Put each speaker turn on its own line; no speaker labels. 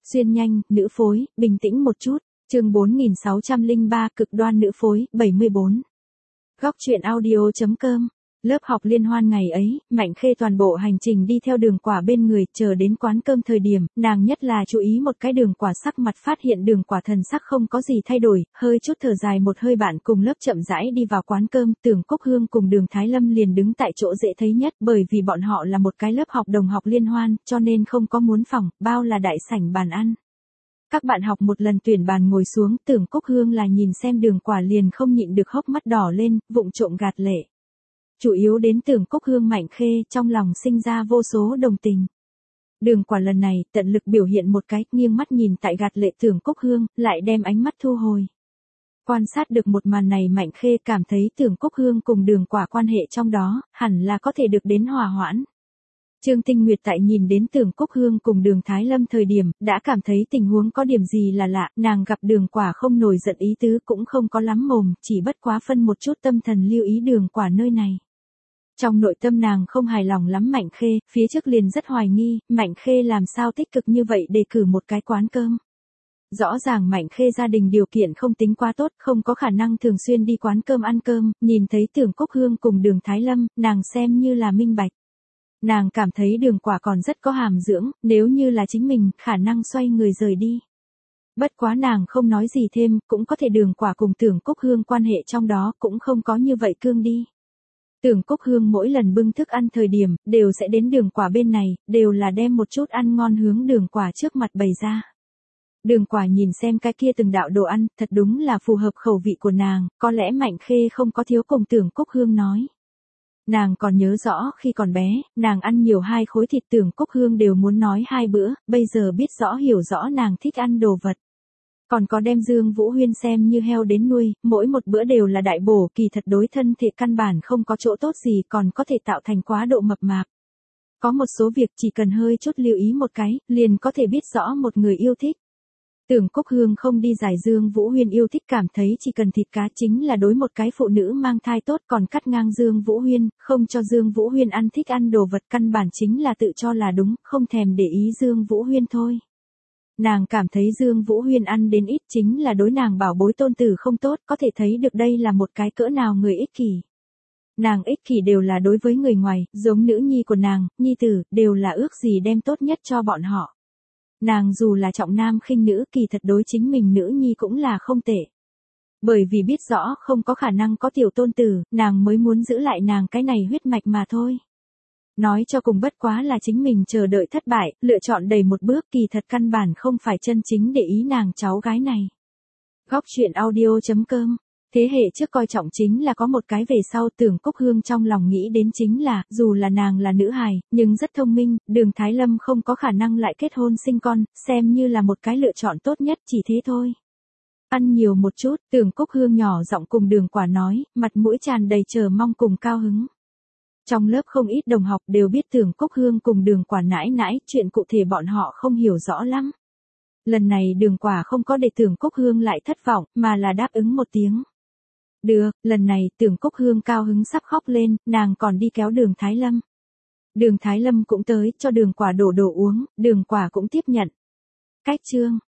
Xuyên nhanh, nữ phối, bình tĩnh một chút. Chương 4603, cực đoan nữ phối, 74. Góc truyện audio.com. Lớp học liên hoan ngày ấy, Mạnh Khê toàn bộ hành trình đi theo Đường Quả bên người, chờ đến quán cơm thời điểm, nàng nhất là chú ý một cái Đường Quả sắc mặt, phát hiện Đường Quả thần sắc không có gì thay đổi, hơi chút thở dài một hơi, bạn cùng lớp chậm rãi đi vào quán cơm. Tưởng Cốc Hương cùng Đường Thái Lâm liền đứng tại chỗ dễ thấy nhất, bởi vì bọn họ là một cái lớp học đồng học liên hoan, cho nên không có muốn phòng, bao là đại sảnh bàn ăn. Các bạn học một lần tuyển bàn ngồi xuống, Tưởng Cốc Hương là nhìn xem Đường Quả liền không nhịn được hốc mắt đỏ lên, vụng trộm gạt lệ. Chủ yếu đến Tưởng Cốc Hương Mạnh Khê, trong lòng sinh ra vô số đồng tình. Đường Quả lần này, tận lực biểu hiện một cái, nghiêng mắt nhìn tại gạt lệ Tưởng Cốc Hương, lại đem ánh mắt thu hồi. Quan sát được một màn này, Mạnh Khê cảm thấy Tưởng Cốc Hương cùng Đường Quả quan hệ trong đó, hẳn là có thể được đến hòa hoãn. Trương Tinh Nguyệt tại nhìn đến Tưởng Cốc Hương cùng Đường Thái Lâm thời điểm, đã cảm thấy tình huống có điểm gì là lạ, nàng gặp Đường Quả không nổi giận ý tứ, cũng không có lắm mồm, chỉ bất quá phân một chút tâm thần lưu ý Đường Quả nơi này. Trong nội tâm nàng không hài lòng lắm Mạnh Khê, phía trước liền rất hoài nghi, Mạnh Khê làm sao tích cực như vậy đề cử một cái quán cơm. Rõ ràng Mạnh Khê gia đình điều kiện không tính quá tốt, không có khả năng thường xuyên đi quán cơm ăn cơm, nhìn thấy Tưởng Cốc Hương cùng Đường Thái Lâm, nàng xem như là minh bạch. Nàng cảm thấy Đường Quả còn rất có hàm dưỡng, nếu như là chính mình, khả năng xoay người rời đi. Bất quá nàng không nói gì thêm, cũng có thể Đường Quả cùng Tưởng Cốc Hương quan hệ trong đó cũng không có như vậy cương đi. Tưởng Cốc Hương mỗi lần bưng thức ăn thời điểm, đều sẽ đến Đường Quả bên này, đều là đem một chút ăn ngon hướng Đường Quả trước mặt bày ra. Đường Quả nhìn xem cái kia từng đạo đồ ăn, thật đúng là phù hợp khẩu vị của nàng, có lẽ Mạnh Khê không có thiếu cùng Tưởng Cốc Hương nói. Nàng còn nhớ rõ khi còn bé, nàng ăn nhiều 2 khối thịt, Tưởng Cốc Hương đều muốn nói 2 bữa, bây giờ biết rõ hiểu rõ nàng thích ăn đồ vật. Còn có đem Dương Vũ Huyên xem như heo đến nuôi, mỗi một bữa đều là đại bổ, kỳ thật đối thân thể căn bản không có chỗ tốt gì, còn có thể tạo thành quá độ mập mạp. Có một số việc chỉ cần hơi chút lưu ý một cái, liền có thể biết rõ một người yêu thích. Tưởng Cốc Hương không đi giải Dương Vũ Huyên yêu thích, cảm thấy chỉ cần thịt cá chính là đối một cái phụ nữ mang thai tốt, còn cắt ngang Dương Vũ Huyên, không cho Dương Vũ Huyên ăn thích ăn đồ vật, căn bản chính là tự cho là đúng, không thèm để ý Dương Vũ Huyên thôi. Nàng cảm thấy Dương Vũ Huyên ăn đến ít chính là đối nàng bảo bối tôn tử không tốt, có thể thấy được đây là một cái cỡ nào người ích kỷ. Nàng ích kỷ đều là đối với người ngoài, giống nữ nhi của nàng, nhi tử, đều là ước gì đem tốt nhất cho bọn họ. Nàng dù là trọng nam khinh nữ, kỳ thật đối chính mình nữ nhi cũng là không tệ. Bởi vì biết rõ không có khả năng có tiểu tôn tử, nàng mới muốn giữ lại nàng cái này huyết mạch mà thôi. Nói cho cùng bất quá là chính mình chờ đợi thất bại, lựa chọn đầy một bước, kỳ thật căn bản không phải chân chính để ý nàng cháu gái này. Góc truyện audio.com. Thế hệ trước coi trọng chính là có một cái về sau, Tưởng Cốc Hương trong lòng nghĩ đến chính là, dù là nàng là nữ hài, nhưng rất thông minh, Đường Thái Lâm không có khả năng lại kết hôn sinh con, xem như là một cái lựa chọn tốt nhất, chỉ thế thôi. Ăn nhiều một chút, Tưởng Cốc Hương nhỏ giọng cùng Đường Quả nói, mặt mũi tràn đầy chờ mong cùng cao hứng. Trong lớp không ít đồng học đều biết Tưởng Cốc Hương cùng Đường Quả nãi nãi, chuyện cụ thể bọn họ không hiểu rõ lắm. Lần này Đường Quả không có để Tưởng Cốc Hương lại thất vọng, mà là đáp ứng một tiếng. Được, lần này Tưởng Cốc Hương cao hứng sắp khóc lên, nàng còn đi kéo Đường Thái Lâm. Đường Thái Lâm cũng tới, cho Đường Quả đổ đồ uống, Đường Quả cũng tiếp nhận. Cách chương.